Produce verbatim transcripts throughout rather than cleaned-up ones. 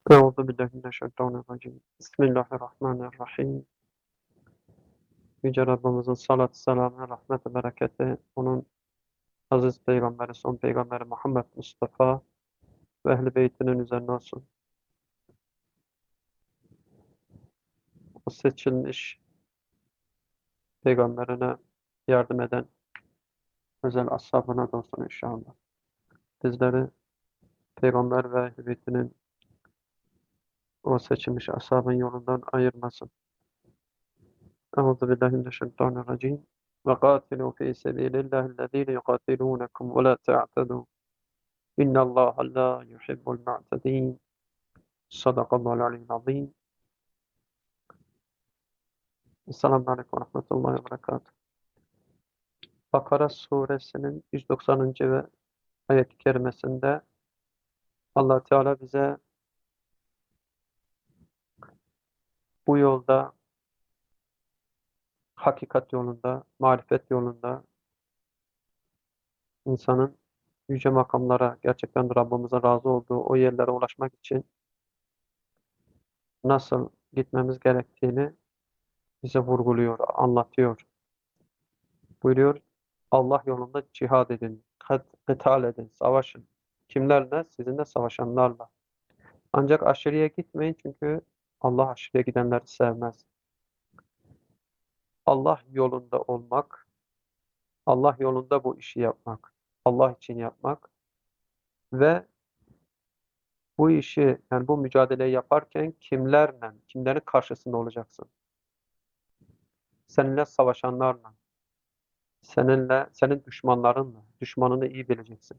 Euzu billahi mineşşeytanirracim. Bismillahirrahmanirrahim. Yüce Rabbimizin salatü selamı, rahmeti, bereketi, onun aziz peygamberi, son peygamberi Muhammed Mustafa ve ehl-i beytinin üzerine olsun. O seçilmiş peygamberine yardım eden özel ashabına da olsun inşallah. Bizleri peygamber ve ehl-i beytinin o seçilmiş ashabın yolundan ayırmasın. Euzu billahi mineşşeytanirracim. Ve katilu fi sebilillahi'llezine yuqatilunakum ve la ta'tadu. İnna Allah la yuhibbul mu'tedin. Sadakallahul aliyyil azim. Esselamu aleyküm ve rahmetullahi ve berekatuhu. Bakara suresinin yüz doksanıncı ve ayet-i kerimesinde Allah Teala bize bu yolda, hakikat yolunda, marifet yolunda insanın yüce makamlara, gerçekten Rabbimizin razı olduğu o yerlere ulaşmak için nasıl gitmemiz gerektiğini bize vurguluyor, anlatıyor. Buyuruyor, Allah yolunda cihad edin, kat- kıtal edin, savaşın. Kimlerle? Sizinle savaşanlarla. Ancak aşırıya gitmeyin çünkü Allah aşırıya gidenleri sevmez. Allah yolunda olmak, Allah yolunda bu işi yapmak, Allah için yapmak ve bu işi, yani bu mücadeleyi yaparken kimlerle, kimlerin karşısında olacaksın? Seninle savaşanlarla, seninle, senin düşmanlarınla, düşmanını iyi bileceksin.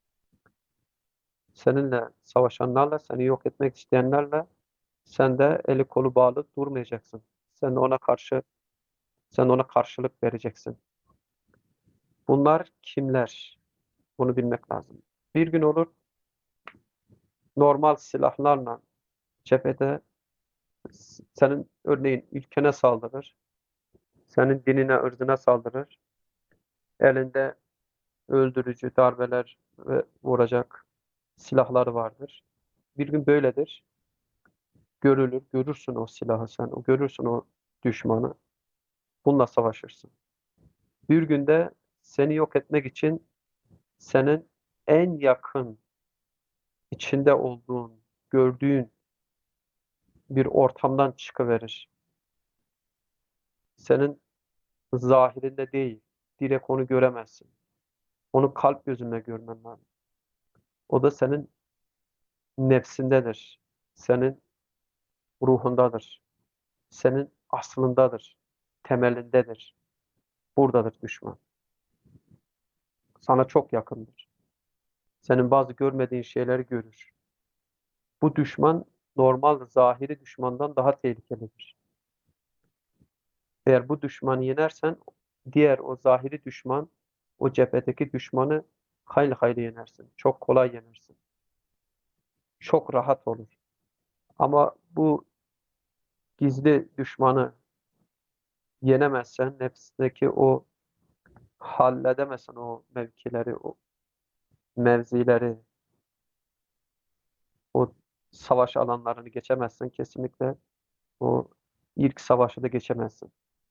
Seninle savaşanlarla, seni yok etmek isteyenlerle sen de eli kolu bağlı durmayacaksın. Sen ona karşı, sen ona karşılık vereceksin. Bunlar kimler? Bunu bilmek lazım. Bir gün olur normal silahlarla cephede senin örneğin ülkene saldırır, senin dinine, ırzına saldırır, elinde öldürücü darbeler ve vuracak silahları vardır. Bir gün böyledir. Görülür, görürsün o silahı sen, o görürsün o düşmanı. Bununla savaşırsın. Bir günde seni yok etmek için senin en yakın içinde olduğun, gördüğün bir ortamdan çıkıverir. Senin zahirinde değil, direkt onu göremezsin. Onu kalp gözünle görmen lazım. O da senin nefsindedir. Senin ruhundadır. Senin aslındadır. Temelindedir. Buradadır düşman. Sana çok yakındır. Senin bazı görmediğin şeyleri görür. Bu düşman normal zahiri düşmandan daha tehlikelidir. Eğer bu düşmanı yenersen diğer o zahiri düşman, o cephedeki düşmanı hayli hayli yenersin. Çok kolay yenersin. Çok rahat olur. Ama bu gizli düşmanı yenemezsen, nefsindeki o halledemezsen o mevkileri, o mevzileri, o savaş alanlarını geçemezsen kesinlikle o ilk savaşı da geçemezsin.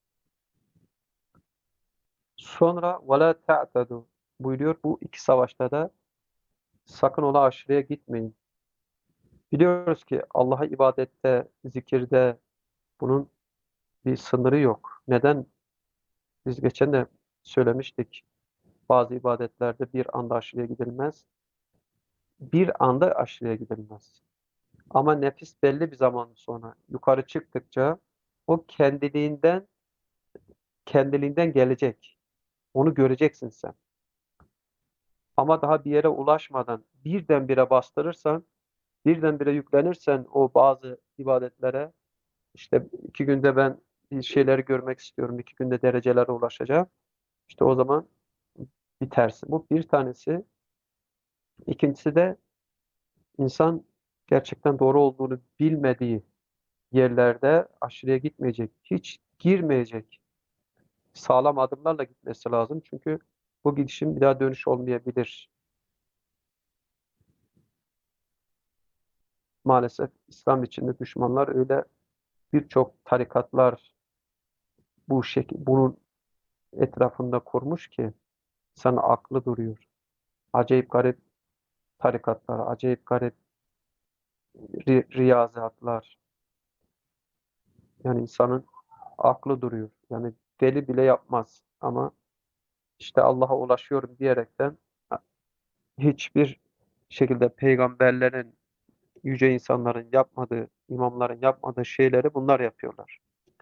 Sonra وَلَا تَعْتَدُوا buyuruyor. Bu iki savaşta da sakın ola aşırıya gitmeyin. Biliyoruz ki Allah'a ibadette, zikirde bunun bir sınırı yok. Neden? Biz geçen de söylemiştik. Bazı ibadetlerde bir anda aşırıya gidilmez. Bir anda aşırıya gidilmez. Ama nefis belli bir zaman sonra yukarı çıktıkça o kendiliğinden kendiliğinden gelecek. Onu göreceksin sen. Ama daha bir yere ulaşmadan birdenbire bastırırsan, birdenbire yüklenirsen o bazı ibadetlere, işte iki günde ben bir şeyleri görmek istiyorum, iki günde derecelere ulaşacağım. İşte o zaman bitersin. Bu bir tanesi. İkincisi de insan gerçekten doğru olduğunu bilmediği yerlerde aşırıya gitmeyecek. Hiç girmeyecek. Sağlam adımlarla gitmesi lazım. Çünkü bu gidişin bir daha dönüş olmayabilir. maalesef İslam içinde düşmanlar öyle birçok tarikatlar bu şekil bunun etrafında kurmuş ki sana aklı duruyor. Acayip garip tarikatlar, acayip garip ri- riyazatlar. Yani insanın aklı duruyor. Yani deli bile yapmaz. Ama işte Allah'a ulaşıyorum diyerekten hiçbir şekilde peygamberlerin, yüce insanların yapmadığı, imamların yapmadığı şeyleri bunlar yapıyorlar.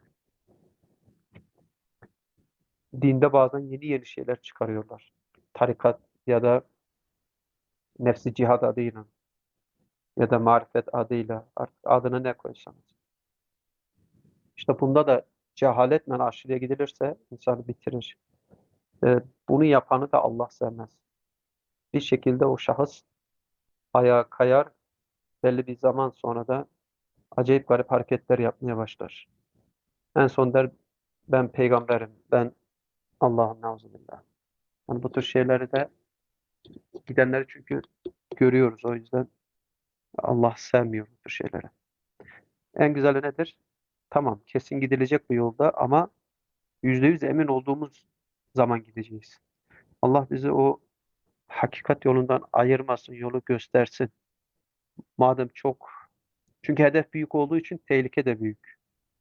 Dinde bazen yeni yeni şeyler çıkarıyorlar. Tarikat ya da nefsi cihad adıyla ya da marifet adıyla artık adını ne koysanız. İşte bunda da cehaletle aşırıya gidilirse insanı bitirir. Ee, bunu yapanı da Allah sevmez. Bir şekilde o şahıs ayağa kayar, belli bir zaman sonra da acayip garip hareketler yapmaya başlar. En son der ben peygamberim, ben Allah'ım neuzubillah. Yani bu tür şeyleri de gidenleri çünkü görüyoruz. O yüzden Allah sevmiyor bu tür şeyleri. En güzeli nedir? Tamam, kesin gidilecek bu yolda ama yüzde yüz emin olduğumuz zaman gideceğiz. Allah bizi o hakikat yolundan ayırmasın, yolu göstersin. Madem çok, çünkü hedef büyük olduğu için tehlike de büyük.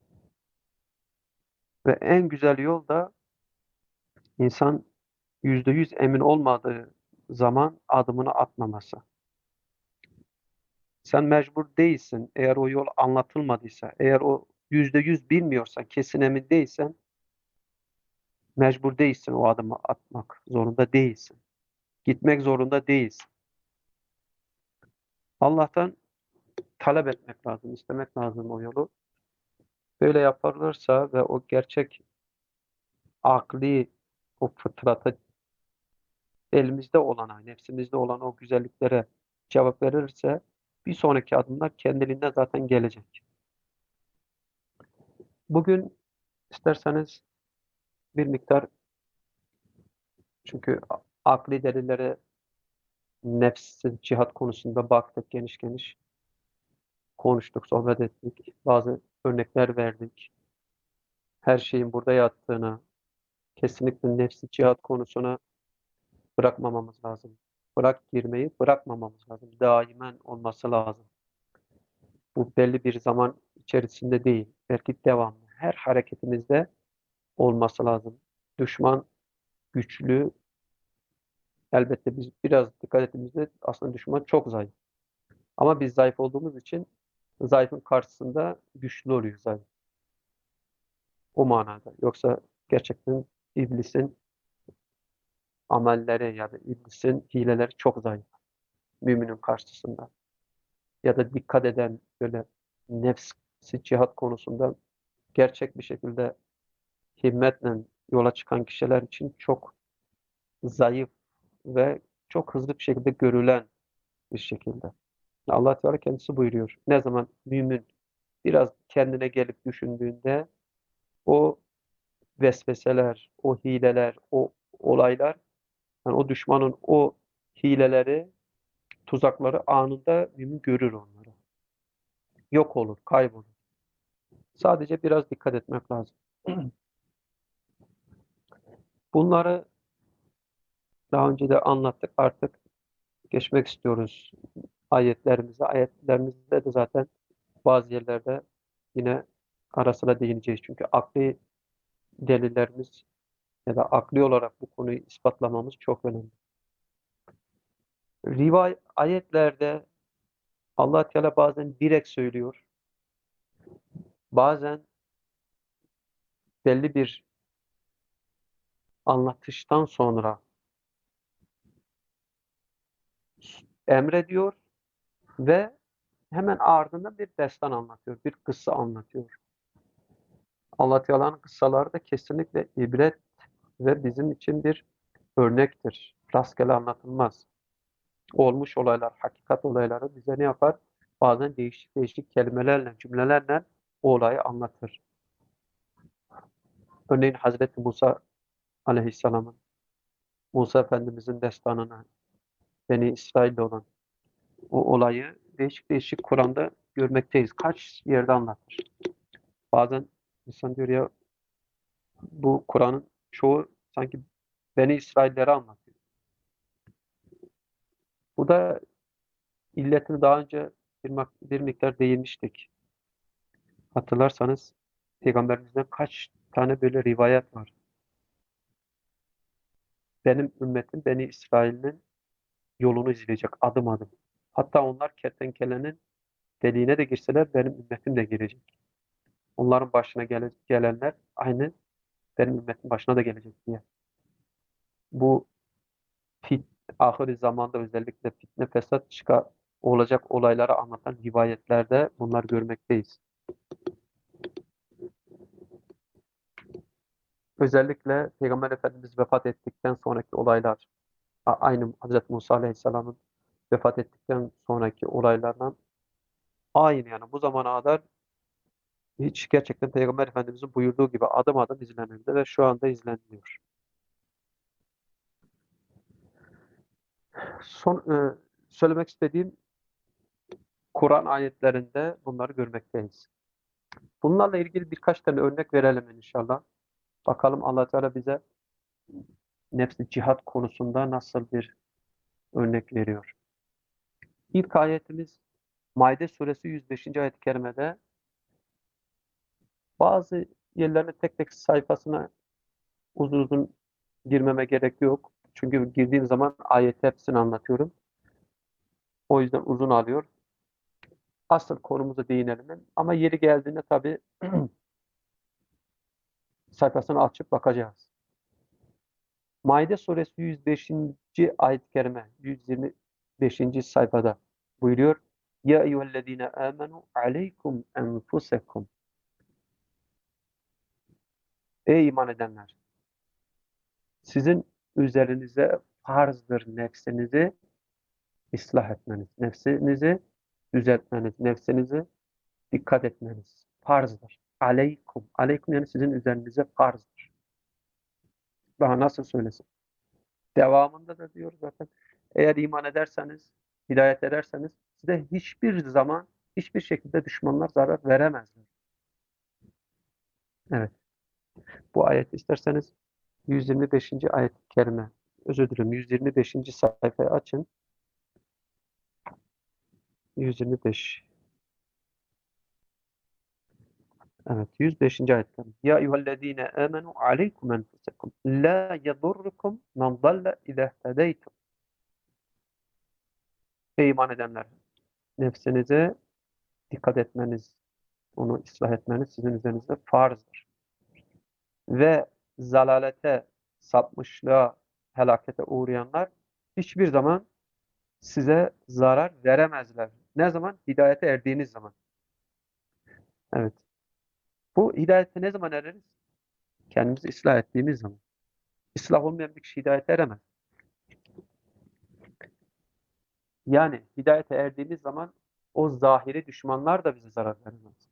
Ve en güzel yol da insan yüzde yüz emin olmadığı zaman adımını atmaması. Sen mecbur değilsin. Eğer o yol anlatılmadıysa, eğer o yüzde yüz bilmiyorsan, kesin emin değilsen, mecbur değilsin o adımı atmak zorunda değilsin. Gitmek zorunda değilsin. Allah'tan talep etmek lazım, istemek lazım o yolu. Böyle yaparlarsa ve o gerçek akli, o fıtrata, elimizde olan, nefsimizde olan o güzelliklere cevap verirse bir sonraki adımlar kendiliğinden zaten gelecek. Bugün isterseniz bir miktar çünkü akli delillere nefsi cihat konusunda baktık geniş geniş konuştuk, sohbet ettik. Bazı örnekler verdik. Her şeyin burada yattığını, kesinlikle nefsi cihat konusuna bırakmamamız lazım. Bırak girmeyi bırakmamamız lazım. Daimen olması lazım. Bu belli bir zaman içerisinde değil. Belki devamlı. Her hareketimizde olması lazım. Düşman güçlü. Elbette biz biraz dikkat ettiğimizde aslında düşman çok zayıf. Ama biz zayıf olduğumuz için zayıfın karşısında güçlü oluyor zayıf. O manada. Yoksa gerçekten iblisin amelleri ya da iblisin hileleri çok zayıf. Müminin karşısında. Ya da dikkat eden böyle nefsi cihat konusunda gerçek bir şekilde himmetle yola çıkan kişiler için çok zayıf ve çok hızlı bir şekilde görülen bir şekilde. Allah Teala kendisi buyuruyor. Ne zaman mümin biraz kendine gelip düşündüğünde o vesveseler, o hileler, o olaylar, yani o düşmanın o hileleri, tuzakları anında mümin görür onları. Yok olur, kaybolur. Sadece biraz dikkat etmek lazım. Bunları daha önce de anlattık. Artık geçmek istiyoruz ayetlerimize. Ayetlerimizde de zaten bazı yerlerde yine ara sıra değineceğiz. Çünkü akli delillerimiz ya da akli olarak bu konuyu ispatlamamız çok önemli. Rivayet ayetlerde Allah Teala bazen direkt söylüyor. Bazen belli bir anlatıştan sonra emrediyor ve hemen ardından bir destan anlatıyor, bir kıssa anlatıyor. Allah Teala'nın kıssaları da kesinlikle ibret ve bizim için bir örnektir. Rastgele anlatılmaz. Olmuş olaylar, hakikat olayları bize ne yapar? Bazen değişik değişik kelimelerle, cümlelerle o olayı anlatır. Örneğin Hazreti Musa Aleyhisselam'ın, Musa Efendimizin destanını, Beni İsrail'de olan o olayı değişik değişik Kur'an'da görmekteyiz. Kaç yerde anlatır. Bazen insan diyor ya bu Kur'an'ın çoğu sanki Beni İsraillere anlatıyor. Bu da illetini daha önce bir, bir miktar değinmiştik. Hatırlarsanız Peygamberimizden kaç tane böyle rivayet var. Benim ümmetim Beni İsrail'in yolunu izleyecek adım adım. Hatta onlar kertenkelenin deliğine de girseler benim ümmetim de girecek. Onların başına gele- gelenler aynı benim ümmetin başına da gelecek diye. Bu fit, ahir zamanda özellikle fitne fesat çıkar olacak olayları anlatan rivayetlerde bunlar görmekteyiz. Özellikle Peygamber Efendimiz vefat ettikten sonraki olaylar, a- aynı Hazreti Musa Aleyhisselam'ın vefat ettikten sonraki olaylardan aynı yani bu zamana kadar hiç gerçekten Peygamber Efendimiz'in buyurduğu gibi adım adım izlenildi ve şu anda izleniliyor. Son e, söylemek istediğim Kur'an ayetlerinde bunları görmekteyiz. Bunlarla ilgili birkaç tane örnek verelim inşallah. Bakalım Allah Teala bize nefsi cihat konusunda nasıl bir örnek veriyor. İlk ayetimiz Maide suresi yüz beşinci ayet-i kerimede bazı yerlerine tek tek sayfasına uzun uzun girmeme gerek yok. Çünkü girdiğim zaman ayet hepsini anlatıyorum. O yüzden uzun alıyor. Asıl konumuza değinelim. Ama yeri geldiğinde tabii sayfasını açıp bakacağız. Maide suresi yüz beşinci ayet-i kerime yüz yirmi beşinci sayfada buyuruyor. Ya eyyühellezine amenu aleykum enfusekum. Ey iman edenler! Sizin üzerinize farzdır nefsinizi ıslah etmeniz, nefsinizi düzeltmeniz, nefsinizi dikkat etmeniz farzdır. Aleykum. Aleykum yani sizin üzerinize farzdır. Daha nasıl söylesin? Devamında da diyor zaten eğer iman ederseniz, hidayet ederseniz size hiçbir zaman, hiçbir şekilde düşmanlar zarar veremezler. Evet. Bu ayet isterseniz yüz yirmi beşinci ayet-i kerime, özür dilerim yüz yirmi beşinci sayfayı açın. yüz yirmi beş. Evet, yüz beşinci ayetten. Ya eyyühellezine amenu aleykum enfusekum la yedurrukum men dalle idâ hedeytum. Ey iman edenler, nefsinize dikkat etmeniz, onu ıslah etmeniz sizin üzerinizde farzdır. Ve zalalete, sapmışlığa, helakete uğrayanlar hiçbir zaman size zarar veremezler. Ne zaman? Hidayete erdiğiniz zaman. Evet. Bu hidayete ne zaman ereriz? Kendimizi ıslah ettiğimiz zaman. İslah olmayan bir kişi hidayete eremez. Yani hidayete erdiğimiz zaman o zahiri düşmanlar da bize zarar veremez.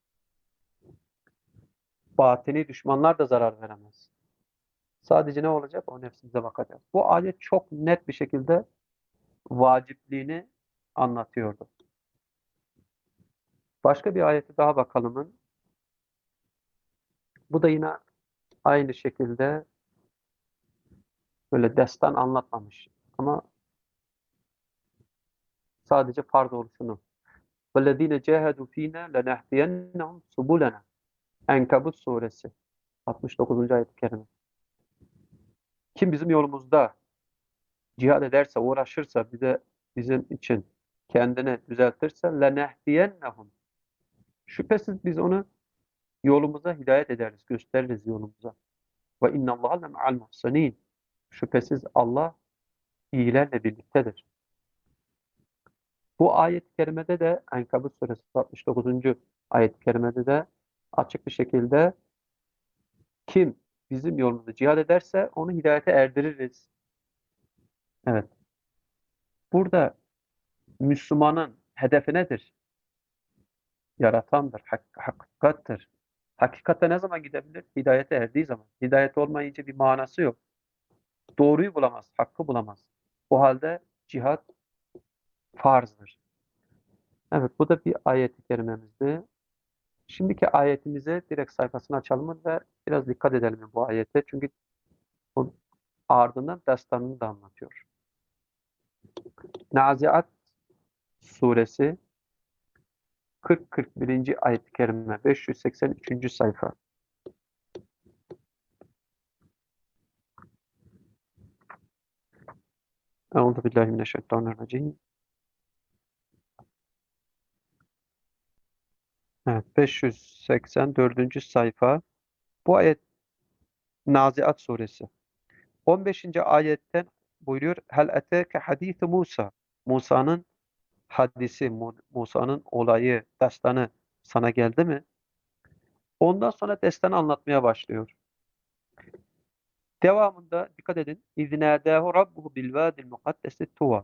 Batini düşmanlar da zarar veremez. Sadece ne olacak? O nefsimize bakacağız. Bu ayet çok net bir şekilde vacipliğini anlatıyordu. Başka bir ayete daha bakalım. Bu da yine aynı şekilde böyle destan anlatmamış. Ama sadece farz oluşunu. وَالَّذ۪ينَ جَاهَدُوا ف۪ينَا لَنَهْدِيَنَّهُمْ سُبُولَنَا. Enkabut suresi altmış dokuzuncu ayet-i kerime. Kim bizim yolumuzda cihad ederse, uğraşırsa, bize bizim için kendini düzeltirse لَنَهْدِيَنَّهُمْ. Şüphesiz biz onu yolumuza hidayet ederiz, gösteririz yolumuza. Ve inna Allaha le'al muhsinin. Şüphesiz Allah iyilerle birliktedir. Bu ayet-i kerimede de Ankabut suresi altmış dokuzuncu ayet-i kerimede de açık bir şekilde kim bizim yolumuzda cihad ederse onu hidayete erdiririz. Evet. Burada Müslümanın hedefi nedir? Yaratandır, hak, hakikattir. Hakikate ne zaman gidebilir? Hidayete erdiği zaman. Hidayet olmayınca bir manası yok. Doğruyu bulamaz, hakkı bulamaz. O halde cihat farzdır. Evet, bu da bir ayet-i kerimemizdi. Şimdiki ayetimize direkt sayfasını açalım ve biraz dikkat edelim bu ayete. Çünkü bu ardından destanını da anlatıyor. Naziat suresi kırk kırk birinci ayet-i kerime beş yüz seksen üçüncü sayfa. Euzubillahimineşşeytanirracim. Evet, beş yüz seksen dördüncü sayfa. Bu ayet Naziat suresi. on beşinci ayetten buyuruyor. Hel eteke hadisi Musa. Musa'nın hadisi, Mu- Musa'nın olayı, destanı sana geldi mi? Ondan sonra destanı anlatmaya başlıyor. Devamında dikkat edin. İznâdâhu rabbuhu bil vâdil mukaddesi tuva.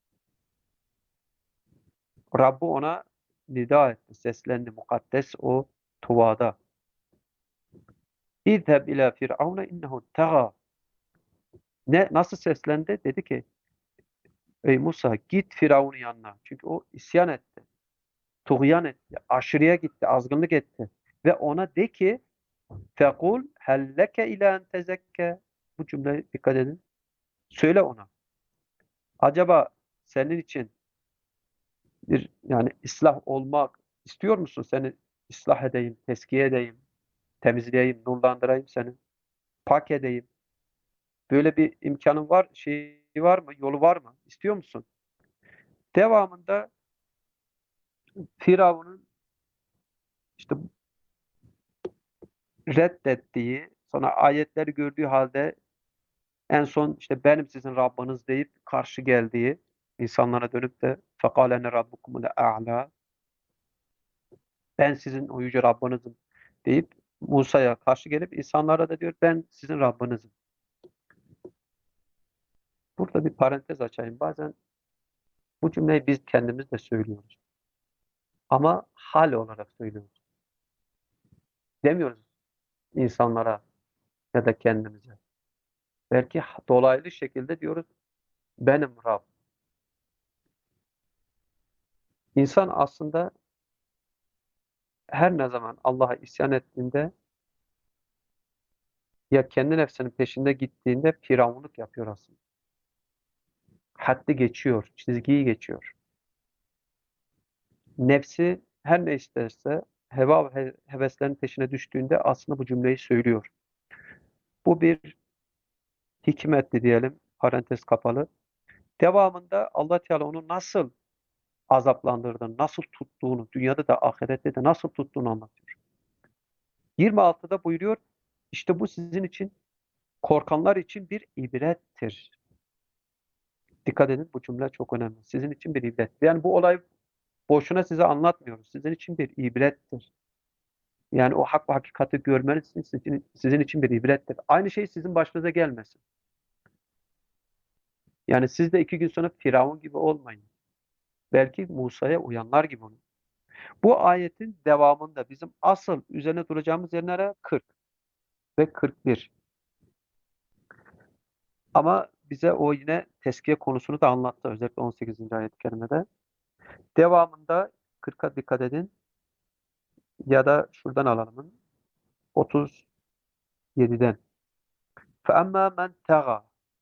Rabbu ona nida etti, seslendi mukaddes o Tuva'da. İzheb ila firavune innehu tega. Ne, nasıl seslendi? Dedi ki, ey Musa git Firavun'un yanına. Çünkü o isyan etti, tuğyan etti, aşırıya gitti, azgınlık etti. Ve ona de ki, fekul helleke ila en tezekke. Bu cümleye dikkat edin. Söyle ona. Acaba senin için bir yani ıslah olmak istiyor musun? Seni ıslah edeyim, teskiye edeyim, temizleyeyim, nurlandırayım seni, pak edeyim. Böyle bir imkanın var, şey var mı, yolu var mı? İstiyor musun? Devamında Firavun'un işte reddettiği, sonra ayetleri gördüğü halde en son işte benim sizin Rabbiniz deyip karşı geldiği insanlara dönüp de فَقَالَنَ رَبُّكُمُ الْاَعْلَى ben sizin o yüce Rabbinizim deyip Musa'ya karşı gelip insanlara da diyor ben sizin Rabbinizim. Burada bir parantez açayım. Bazen bu cümleyi biz kendimiz de söylüyoruz. Ama hal olarak söylüyoruz. Demiyoruz insanlara ya da kendimize. Belki dolaylı şekilde diyoruz benim Rab. İnsan aslında her ne zaman Allah'a isyan ettiğinde ya kendi nefsinin peşinde gittiğinde firavunluk yapıyor aslında. Haddi geçiyor, çizgiyi geçiyor. Nefsi her ne isterse heva ve heveslerin peşine düştüğünde aslında bu cümleyi söylüyor. Bu bir hikmetti diyelim, parantez kapalı. Devamında Allah Teala onu nasıl azaplandırdığını, nasıl tuttuğunu, dünyada da ahirette de nasıl tuttuğunu anlatıyor. yirmi altıda buyuruyor, işte bu sizin için, korkanlar için bir ibrettir. Dikkat edin bu cümle çok önemli. Sizin için bir ibret. Yani bu olay boşuna size anlatmıyoruz. Sizin için bir ibrettir. Yani o hak ve hakikati görmeniz için sizin, sizin için bir ibrettir. Aynı şey sizin başınıza gelmesin. Yani siz de iki gün sonra Firavun gibi olmayın. Belki Musa'ya uyanlar gibi olun. Bu ayetin devamında bizim asıl üzerine duracağımız yerlere kırk ve kırk bir. Ama bize o yine tezkiye konusunu da anlattı. Özellikle on sekizinci ayet-i kerimede. Devamında kırka dikkat edin. Ya da şuradan alalım. otuz yediden. فَأَمَّا مَنْ تَغَى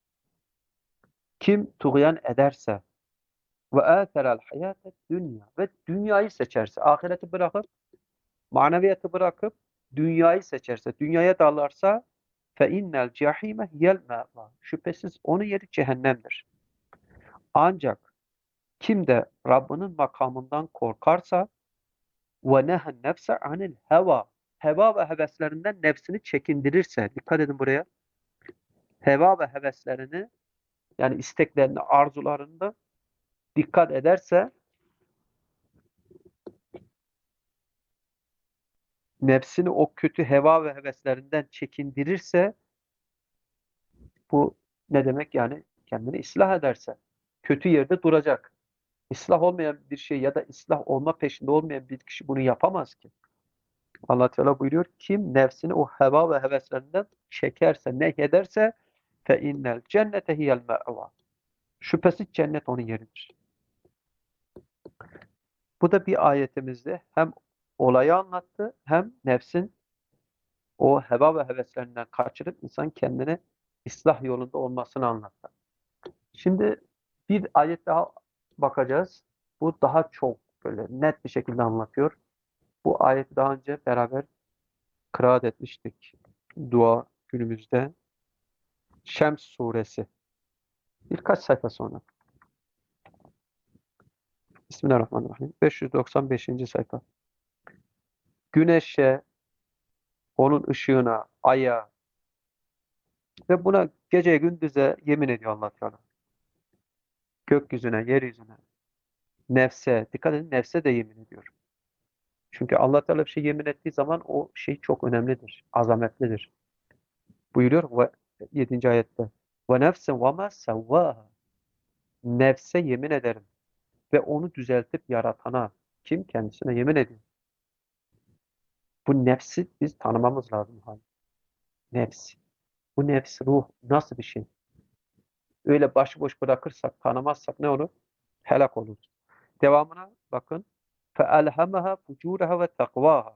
Kim tuğyan ederse ve âterel hayâtet dünya ve dünyayı seçerse, ahireti bırakıp, maneviyatı bırakıp dünyayı seçerse, dünyaya dalarsa fe innel cehîme hiyel mâvâ. Şüphesiz onun yeri cehennemdir. Ancak kim de Rabbinin makamından korkarsa ve nehen nefse anil heva heva ve heveslerinden nefsini çekindirirse, dikkat edin buraya, heva ve heveslerini yani isteklerini, arzularını da dikkat ederse, nefsini o kötü heva ve heveslerinden çekindirirse, bu ne demek yani? Kendini ıslah ederse, kötü yerde duracak. İslah olmayan bir şey ya da ıslah olma peşinde olmayan bir kişi bunu yapamaz ki. Allah Teala buyuruyor, kim nefsini o heva ve heveslerinden çekerse, nehyederse fe innel cennete hiyel me'va. Şüphesiz cennet onun yeridir. Bu da bir ayetimizde hem olayı anlattı hem nefsin o heva ve heveslerinden kaçırıp insan kendini ıslah yolunda olmasını anlattı. Şimdi bir ayet daha bakacağız. Bu daha çok böyle net bir şekilde anlatıyor. Bu ayeti daha önce beraber kıraat etmiştik dua günümüzde. Şems suresi. Birkaç sayfa sonra. Bismillahirrahmanirrahim. beş yüz doksan beşinci sayfa. Güneşe, onun ışığına, aya ve buna gece gündüze yemin ediyor Allah Teala. Gökyüzüne, yeryüzüne, nefse, dikkat edin nefse de yemin ediyor. Çünkü Allah Teala bir şey yemin ettiği zaman o şey çok önemlidir, azametlidir. Buyuruyor ve yedinci ayette. Ve nefsen ve ma sevvaha. Nefse yemin ederim ve onu düzeltip yaratana kim kendisine yemin ediyor. Bu nefsi biz tanımamız lazım. Nefs. Bu nefs, ruh nasıl bir şey? Öyle başıboş bırakırsak, tanımazsak ne olur? Helak olur. Devamına bakın. فَأَلْهَمَهَا فُجُورَهَا ve takvaha.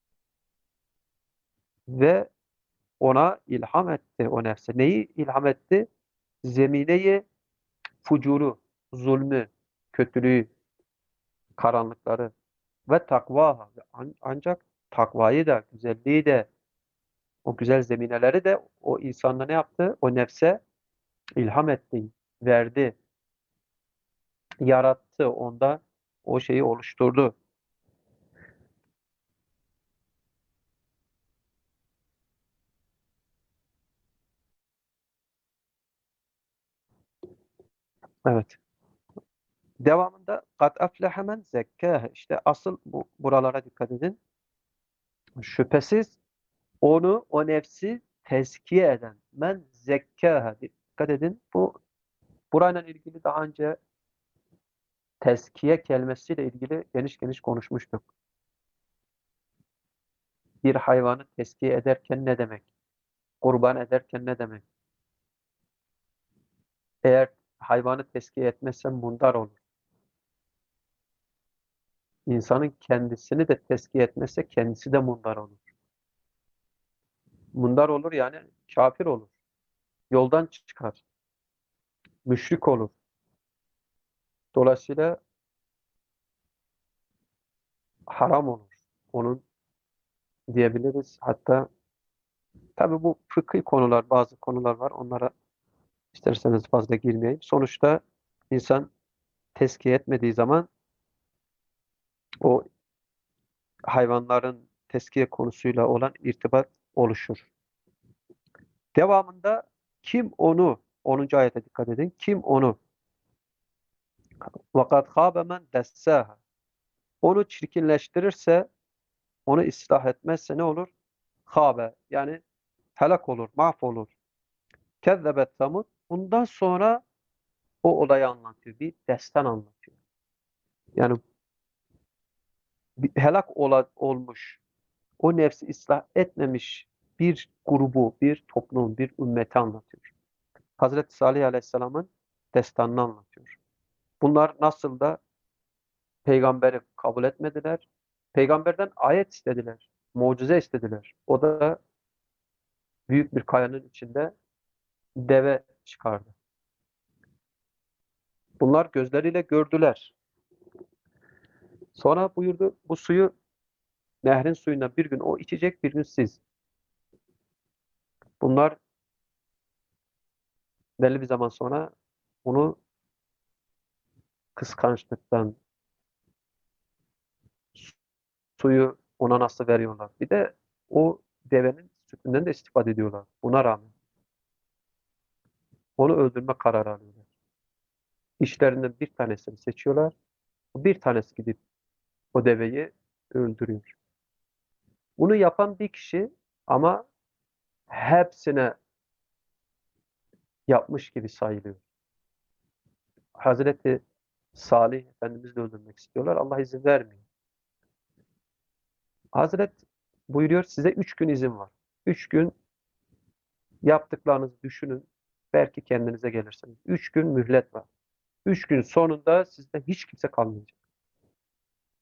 Ve ona ilham etti o nefse. Neyi ilham etti? Zemineyi, fucuru, zulmü, kötülüğü, karanlıkları ve takvaha. An- Ancak takvayı da, güzelliği de, o güzel zemineleri de o insanda ne yaptı? O nefse ilham etti, verdi, yarattı, onda o şeyi oluşturdu. Evet. Devamında kad aflehe men zekkâhe. İşte asıl bu, buralara dikkat edin. Şüphesiz onu, o nefsi tezkiye eden. Men zekkâhe. Dikkat edin. Bu burayla ilgili daha önce tezkiye kelimesiyle ilgili geniş geniş konuşmuştuk. Bir hayvanı tezkiye ederken ne demek? Kurban ederken ne demek? Eğer hayvanı tezkiye etmezsen mundar olur. İnsanın kendisini de tezkiye etmezse kendisi de mundar olur. Mundar olur yani kafir olur. Yoldan çıkar. Müşrik olur. Dolayısıyla haram olur. Onun diyebiliriz. Hatta tabii bu fıkhi konular, bazı konular var. Onlara isterseniz fazla girmeyeyim. Sonuçta insan tezkiye etmediği zaman o hayvanların tezkiye konusuyla olan irtibat oluşur. Devamında kim onu, onuncu ayete dikkat edin. Kim onu وَقَدْ خَابَ مَنْ دَسَّاهَا. Onu çirkinleştirirse, onu ıslah etmezse ne olur? Habe yani helak olur, mahvolur. Kezzebet Samud. Bundan sonra o olayı anlatıyor. Bir destan anlatıyor. Yani bir helak ola, olmuş, o nefsi ıslah etmemiş bir grubu, bir toplum, bir ümmeti anlatıyor. Hazreti Salih Aleyhisselam'ın destanını anlatıyor. Bunlar nasıl da peygamberi kabul etmediler. Peygamberden ayet istediler. Mucize istediler. O da büyük bir kayanın içinde deve çıkardı. Bunlar gözleriyle gördüler. Sonra buyurdu bu suyu nehrin suyundan bir gün o içecek, bir gün siz. Bunlar belli bir zaman sonra bunu kıskançlıktan suyu ona nasıl veriyorlar. Bir de o devenin sütünden de istifade ediyorlar. Buna rağmen onu öldürme kararı alıyorlar. İşlerinden bir tanesini seçiyorlar. Bir tanesi gidip o deveyi öldürüyor. Bunu yapan bir kişi ama hepsine yapmış gibi sayılıyor. Hazreti Salih Efendimiz'i de öldürmek istiyorlar. Allah izin vermiyor. Hazret buyuruyor size üç gün izin var. Üç gün yaptıklarınızı düşünün. Belki kendinize gelirsiniz. Üç gün mühlet var. Üç gün sonunda sizde hiç kimse kalmayacak.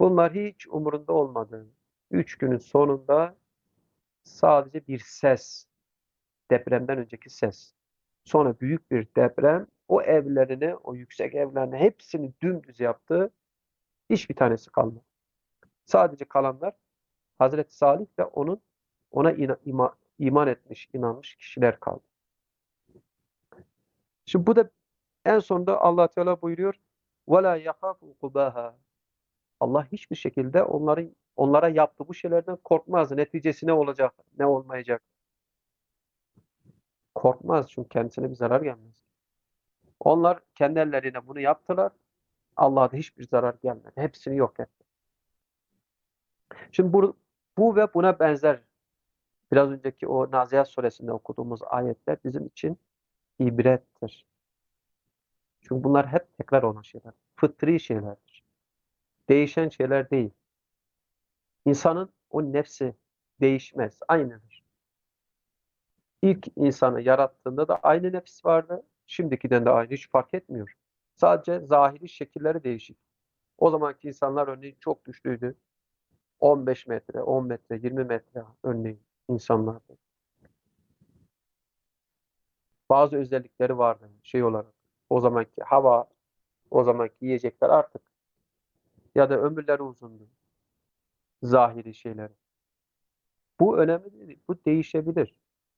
Bunlar hiç umurunda olmadı. Üç günün sonunda sadece bir ses, depremden önceki ses. Sonra büyük bir deprem o evlerini, o yüksek evlerini hepsini dümdüz yaptı. Hiçbir tanesi kalmadı. Sadece kalanlar Hazreti Salih ve onun ona ina- ima- iman etmiş, inanmış kişiler kaldı. Şimdi bu da en sonunda Allah Teala buyuruyor: وَلَا يَخَافُ عُقْبَاهَا. Allah hiçbir şekilde onların onlara yaptığı bu şeylerden korkmaz. Neticesi ne olacak, ne olmayacak? Korkmaz çünkü kendisine bir zarar gelmez. Onlar kendi elleriyle bunu yaptılar. Allah'a da hiçbir zarar gelmedi. Hepsini yok etti. Şimdi bu, bu ve buna benzer biraz önceki o Nazihat suresinde okuduğumuz ayetler bizim için ibrettir. Çünkü bunlar hep tekrar olan şeyler. Fıtri şeylerdir. Değişen şeyler değil. İnsanın o nefsi değişmez. Aynıdır. İlk insanı yarattığında da aynı nefis vardı. Şimdikiden de aynı. Hiç fark etmiyor. Sadece zahiri şekilleri değişik. O zamanki insanlar örneğin çok güçlüydü. on beş metre, on metre, yirmi metre örneğin insanlardı. Bazı özellikleri vardı şey olarak. O zamanki hava, o zamanki yiyecekler artık ya da ömürleri uzundu. Zahiri şeyleri. Bu önemli değil. Bu değişebilir.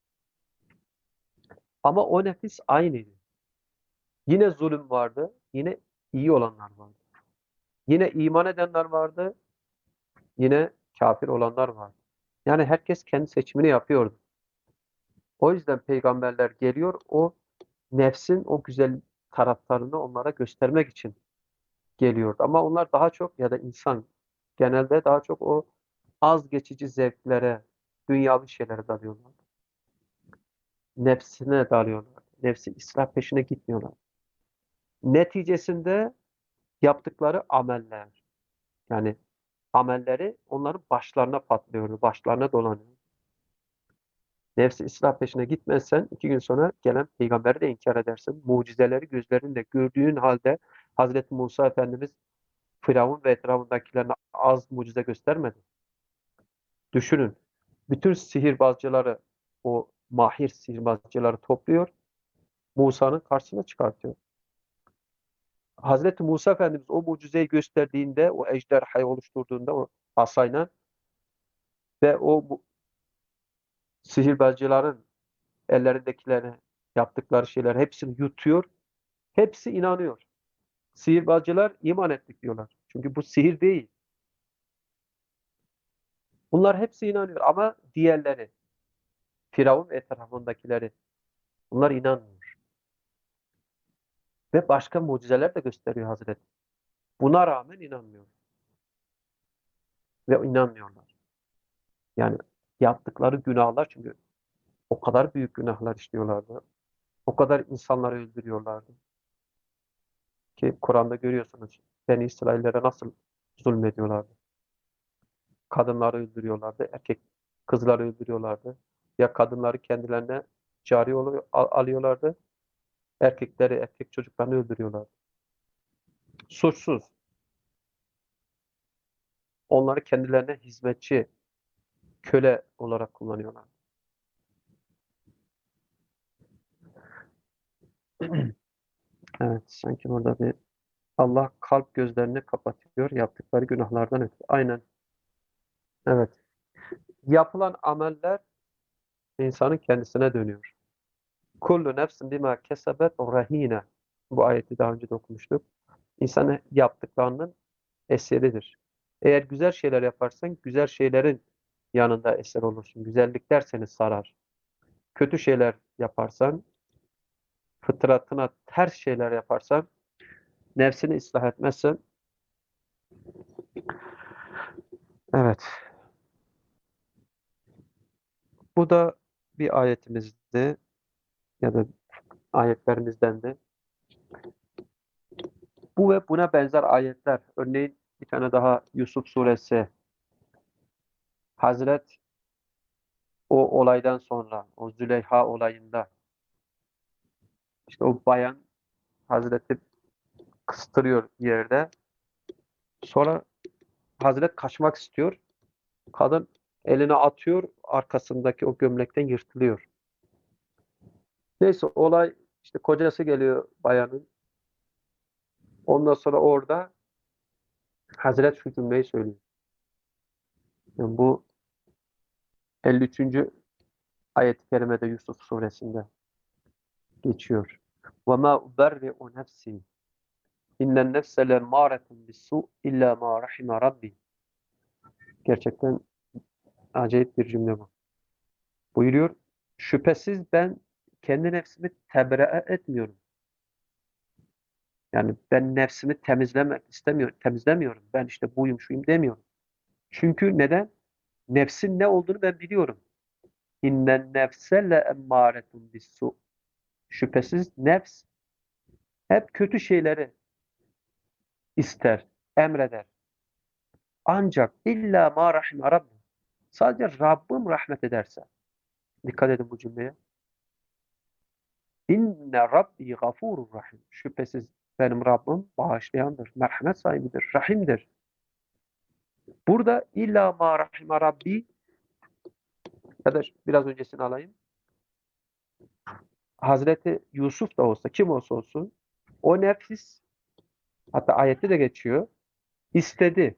Ama o nefis aynıydı. Yine zulüm vardı. Yine iyi olanlar vardı. Yine iman edenler vardı. Yine kafir olanlar vardı. Yani herkes kendi seçimini yapıyordu. O yüzden peygamberler geliyor, o nefsin o güzel taraflarını onlara göstermek için geliyordu. Ama onlar daha çok ya da insan genelde daha çok o az geçici zevklere, dünyavi şeylere dalıyorlar. Nefsine dalıyorlar. Nefsi ıslah peşine gitmiyorlar. Neticesinde yaptıkları ameller, yani amelleri onların başlarına patlıyordu, başlarına dolanıyor. Nefsi ıslah peşine gitmezsen iki gün sonra gelen peygamberi de inkar edersin. Mucizeleri gözlerinde gördüğün halde Hazreti Musa Efendimiz Firavun ve etrafındakilerine az mucize göstermedi. Düşünün. Bütün sihirbazcıları, o mahir sihirbazcıları topluyor. Musa'nın karşısına çıkartıyor. Hazreti Musa Efendimiz o mucizeyi gösterdiğinde, o ejderhayı oluşturduğunda o asayla ve o bu, sihirbazcıların ellerindekilerini yaptıkları şeyler hepsini yutuyor. Hepsi inanıyor. Sihirbazcılar iman ettik diyorlar. Çünkü bu sihir değil. Bunlar hepsi inanıyor ama diğerleri, Firavun ve etrafındakileri, bunlar inanmıyor. Ve başka mucizeler de gösteriyor Hazreti. Buna rağmen inanmıyor. Ve inanmıyorlar. Yani yaptıkları günahlar, çünkü o kadar büyük günahlar işliyorlardı. O kadar insanları öldürüyorlardı. Ki Kur'an'da görüyorsunuz Beni İsraillere nasıl zulmediyorlardı. Kadınları öldürüyorlardı. Erkek kızları öldürüyorlardı. Ya kadınları kendilerine cari oluyor, al- alıyorlardı. Erkekleri, erkek çocuklarını öldürüyorlardı. Suçsuz. Onları kendilerine hizmetçi, köle olarak kullanıyorlar. Evet, sanki burada bir Allah kalp gözlerini kapatıyor yaptıkları günahlardan ötürü. Aynen. Evet. Yapılan ameller insanın kendisine dönüyor. Kullu nefsin bima kesebet rahine. Bu ayeti daha önce de okumuştuk. İnsanın yaptıklarının eseridir. Eğer güzel şeyler yaparsan güzel şeylerin yanında eser olursun. Güzellikler seni sarar. Kötü şeyler yaparsan, fıtratına ters şeyler yaparsan, nefsini ıslah etmezsen, evet. Bu da bir ayetimizdi ya da ayetlerimizden de. Bu ve buna benzer ayetler. Örneğin bir tane daha Yusuf suresi. Hazret o olaydan sonra, o Züleyha olayında işte o bayan Hazreti kıstırıyor yerde. Sonra Hazret kaçmak istiyor. Kadın elini atıyor, arkasındaki o gömlekten yırtılıyor. Neyse olay işte kocası geliyor bayanın. Ondan sonra orada Hazret şu cümleyi söylüyor. Yani bu elli üçüncü ayet-i kerimede Yusuf suresinde geçiyor. وَمَا اُبَرِّئُ نَفْسِي اِنَّ النَّفْسَ لَمَّارَةٌ بِالسُّءِ اِلَّا مَا رَحِمَ رَبِّي. Gerçekten acayip bir cümle bu. Buyuruyor, şüphesiz ben kendi nefsimi tebriğe etmiyorum. Yani ben nefsimi temizlemek istemiyorum, temizlemiyorum. Ben işte buyum, şuyum demiyorum. Çünkü neden? Nefsin ne olduğunu ben biliyorum. İnnen nefse le emmâretun bissu. Şüphesiz nefs hep kötü şeyleri ister, emreder. Ancak illa ma rahime Rabbim. Sadece Rabbim rahmet ederse. Dikkat edin bu cümleye. İnne Rabbi gafurur rahim. Şüphesiz benim Rabbim bağışlayandır, merhamet sahibidir, rahimdir. Burada illa ma rahime Rabbi ya da biraz öncesini alayım. Hazreti Yusuf da olsa, kim olsa olsun o nefis, hatta ayette de geçiyor, istedi.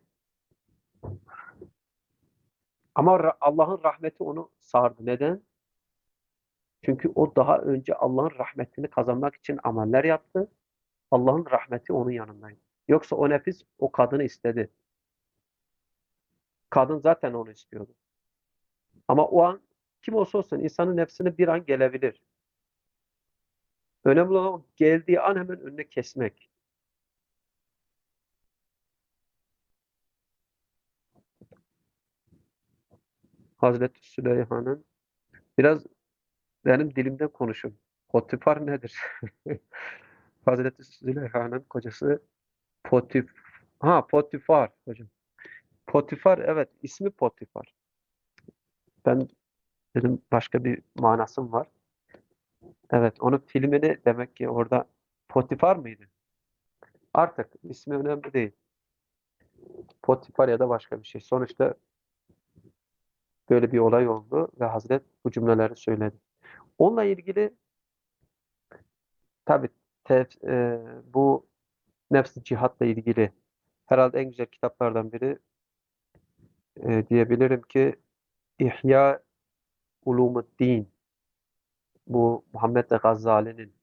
Ama Allah'ın rahmeti onu sardı. Neden? Çünkü o daha önce Allah'ın rahmetini kazanmak için ameller yaptı. Allah'ın rahmeti onun yanındaydı. Yoksa o nefis o kadını istedi. Kadın zaten onu istiyordu. Ama o an kim olsa olsun insanın nefsine bir an gelebilir. Önemli olan o geldiği an hemen önüne kesmek. Hazreti Süleyman'ın biraz benim dilimden konuşun. Potifar nedir? Hazreti Süleyman'ın kocası Potif ha Potifar hocam. Potifar, evet, ismi Potifar. Ben dedim başka bir manası mı var? Evet, onun filmini demek ki orada Potifar mıydı? Artık ismi önemli değil. Potifar ya da başka bir şey. Sonuçta böyle bir olay oldu ve Hazret bu cümleleri söyledi. Onunla ilgili tabii tef- e, bu nefs cihatla ilgili herhalde en güzel kitaplardan biri, e, diyebilirim ki İhya Ulumuddin, bu Muhammed Gazali'nin.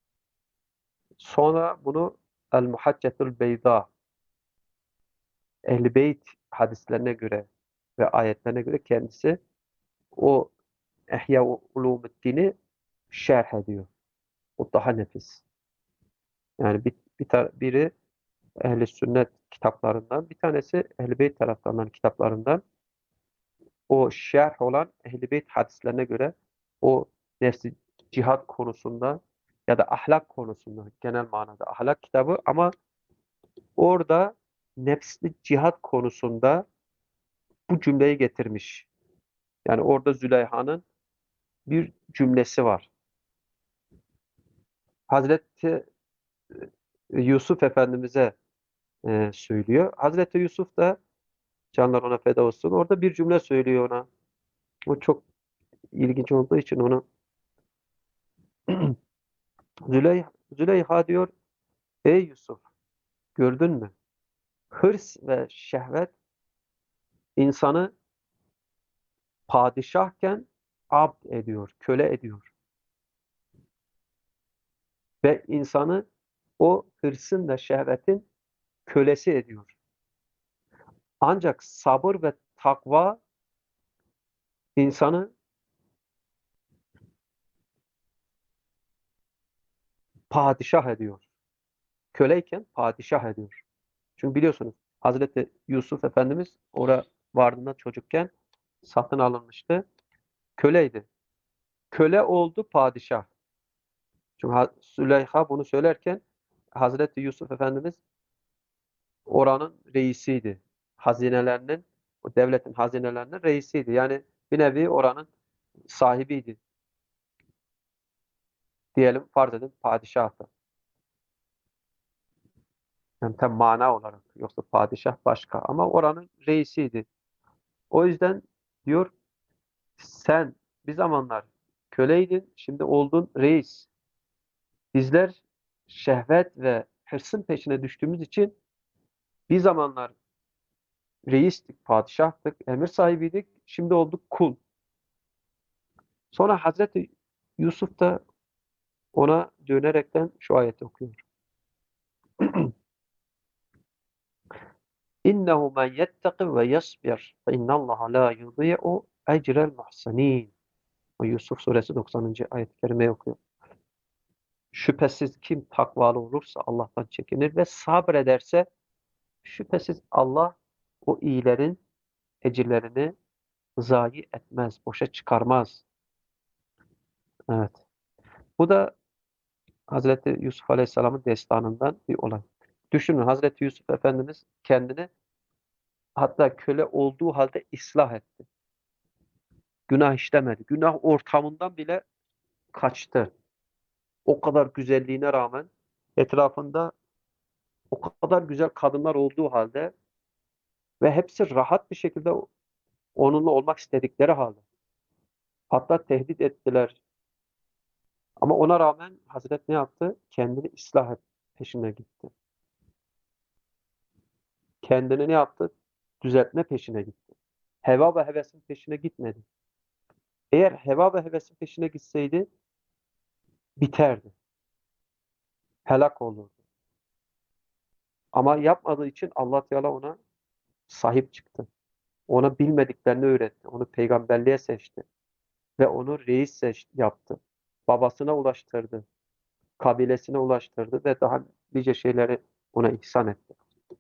Sonra bunu El Muhaccetul Beyda, Ehl-i Beyt hadislerine göre ve ayetlerine göre kendisi o İhya Ulumuddin'i şerh ediyor. O daha nefis. Yani bir, bir tar- biri Ehl-i Sünnet kitaplarından, bir tanesi Ehl-i Beyt taraftarlarının kitaplarından. O şerh olan Ehl-i Beyt hadislerine göre o nefsi cihat konusunda ya da ahlak konusunda, genel manada ahlak kitabı, ama orada nefsli cihat konusunda bu cümleyi getirmiş. Yani orada Züleyha'nın bir cümlesi var. Hazreti Yusuf Efendimiz'e e, söylüyor. Hazreti Yusuf da, canlar ona feda olsun, orada bir cümle söylüyor ona. O çok ilginç olduğu için onu Züleyha, Züleyha diyor, ey Yusuf, gördün mü? Hırs ve şehvet insanı padişahken abd ediyor, köle ediyor. Ve insanı o hırsın ve şehvetin kölesi ediyor. Ancak sabır ve takva insanı padişah ediyor. Köleyken padişah ediyor. Çünkü biliyorsunuz Hazreti Yusuf Efendimiz oraya vardığında çocukken satın alınmıştı. Köleydi. Köle oldu padişah. Çünkü Ha- Züleyha bunu söylerken Hazreti Yusuf Efendimiz oranın reisiydi. Hazinelerinin, o devletin hazinelerinin reisiydi. Yani bir nevi oranın sahibiydi. Diyelim, farz edin padişahtı. Yani tam mana olarak. Yoksa padişah başka. Ama oranın reisiydi. O yüzden diyor sen bir zamanlar köleydin, şimdi oldun reis. Bizler şehvet ve hırsın peşine düştüğümüz için bir zamanlar reistik, padişahtık, emir sahibiydik. Şimdi olduk kul. Sonra Hazreti Yusuf da ona dönerekten şu ayeti okuyor. İnnehu men yetteki ve yasbir fe innallaha la yudî'u ecrel muhsinin. O Yusuf suresi doksanıncı ayet-i kerimeyi okuyor. Şüphesiz kim takvalı olursa Allah'tan çekinir ve sabrederse şüphesiz Allah o iyilerin ecirlerini zayi etmez, boşa çıkarmaz. Evet. Bu da Hazreti Yusuf Aleyhisselam'ın destanından bir olay. Düşünün Hazreti Yusuf Efendimiz kendini hatta köle olduğu halde ıslah etti. Günah işlemedi. Günah ortamından bile kaçtı. O kadar güzelliğine rağmen etrafında o kadar güzel kadınlar olduğu halde ve hepsi rahat bir şekilde onunla olmak istedikleri halde. Hatta tehdit ettiler. Ama ona rağmen Hazret ne yaptı? Kendini ıslah et peşine gitti. Kendini ne yaptı? Düzeltme peşine gitti. Heva ve hevesin peşine gitmedi. Eğer heva ve hevesin peşine gitseydi biterdi. Helak olurdu. Ama yapmadığı için Allah Teala ona sahip çıktı. Ona bilmediklerini öğretti. Onu peygamberliğe seçti. Ve onu reis seç, yaptı. Babasına ulaştırdı. Kabilesine ulaştırdı ve daha nice şeyleri ona ihsan etti.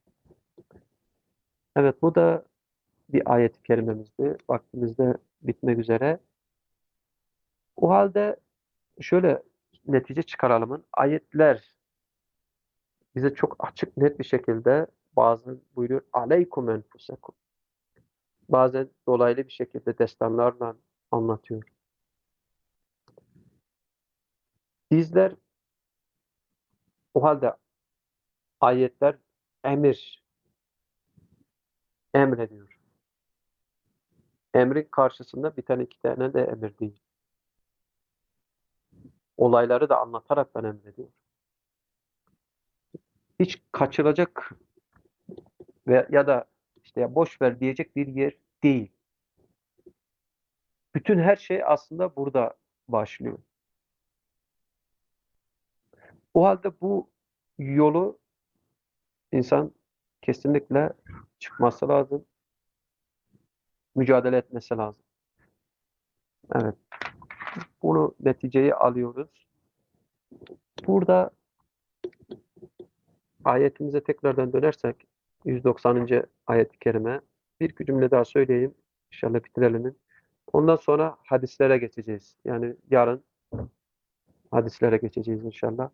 Evet bu da bir ayet-i kerimemizdi. Vaktimizde bitmek üzere. O halde şöyle netice çıkaralımın. Ayetler bize çok açık net bir şekilde bazen buyuruyor aleykum enfusekum. Bazen dolaylı bir şekilde destanlarla anlatıyor. Bizler o halde ayetler emir, emrediyor. Emrin karşısında bir tane iki tane de emir değil. Olayları da anlataraktan emrediyor. Hiç kaçıracak ve ya da işte ya boş ver diyecek bir yer değil. Bütün her şey aslında burada başlıyor. O halde bu yolu insan kesinlikle çıkması lazım, mücadele etmesi lazım. Evet, bunu neticeyi alıyoruz. Burada ayetimize tekrardan dönersek yüz doksanıncı ayet-i kerime bir iki cümle daha söyleyeyim. İnşallah bitirelim. Ondan sonra hadislere geçeceğiz. Yani yarın hadislere geçeceğiz inşallah.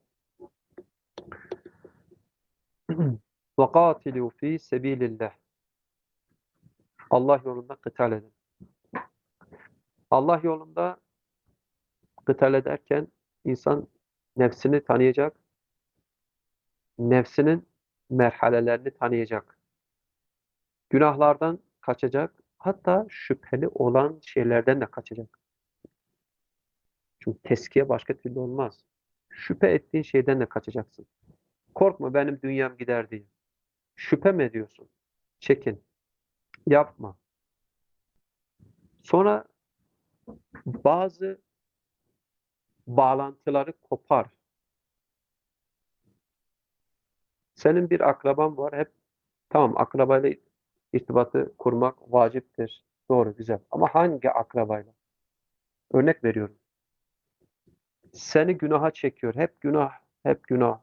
وَقَاتِلُوا ف۪ي سَب۪يلِ اللّٰهِ Allah yolunda kıtal edin. Allah yolunda kıtal ederken insan nefsini tanıyacak, nefsinin merhalelerini tanıyacak, günahlardan kaçacak, hatta şüpheli olan şeylerden de kaçacak. Çünkü teskiye başka türlü olmaz. Şüphe ettiğin şeyden de kaçacaksın. Korkma benim dünyam gider diye. Şüphe mi ediyorsun? Çekin. Yapma. Sonra bazı bağlantıları kopar. Senin bir akraban var. Hep tamam akrabayla irtibatı kurmak vaciptir. Doğru, güzel. Ama hangi akrabayla? Örnek veriyorum. Seni günaha çekiyor. Hep günah, hep günah.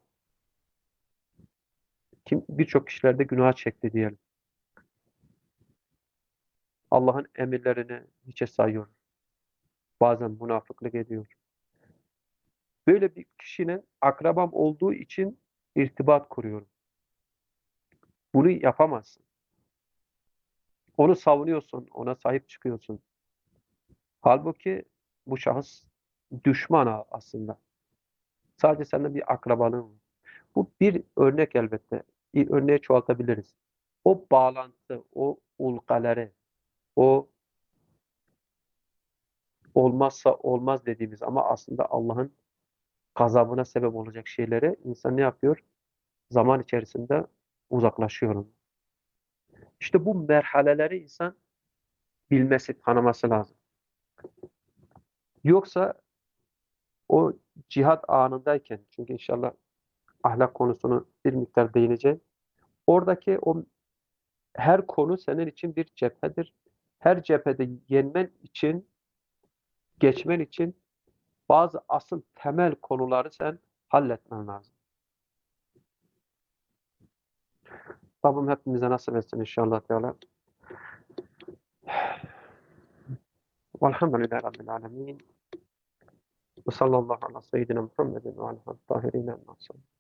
Kim birçok kişilerde günaha çekti diyelim. Allah'ın emirlerini hiçe sayıyor. Bazen münafıklık ediyor. Böyle bir kişinin akrabam olduğu için irtibat kuruyorum. Bunu yapamazsın. Onu savunuyorsun, ona sahip çıkıyorsun. Halbuki bu şahıs düşman aslında. Sadece senden bir akrabalığın var. Bu bir örnek elbette. örneğe çoğaltabiliriz. O bağlantı, o ulkaları, o olmazsa olmaz dediğimiz ama aslında Allah'ın gazabına sebep olacak şeyleri insan ne yapıyor? Zaman içerisinde uzaklaşıyor ondan. İşte bu merhaleleri insan bilmesi, tanıması lazım. Yoksa o cihat anındayken, çünkü inşallah ahlak konusunu bir miktar değineceğim. Oradaki o her konu senin için bir cephedir. Her cephede yenmen için, geçmen için bazı asıl temel konuları sen halletmen lazım. Rabbim hepimize nasip etsin inşallah Teala. Velhamdülillahi Rabbil alemin. Ve sallallahu ala seyyidina Muhammedin ve ala tahirin el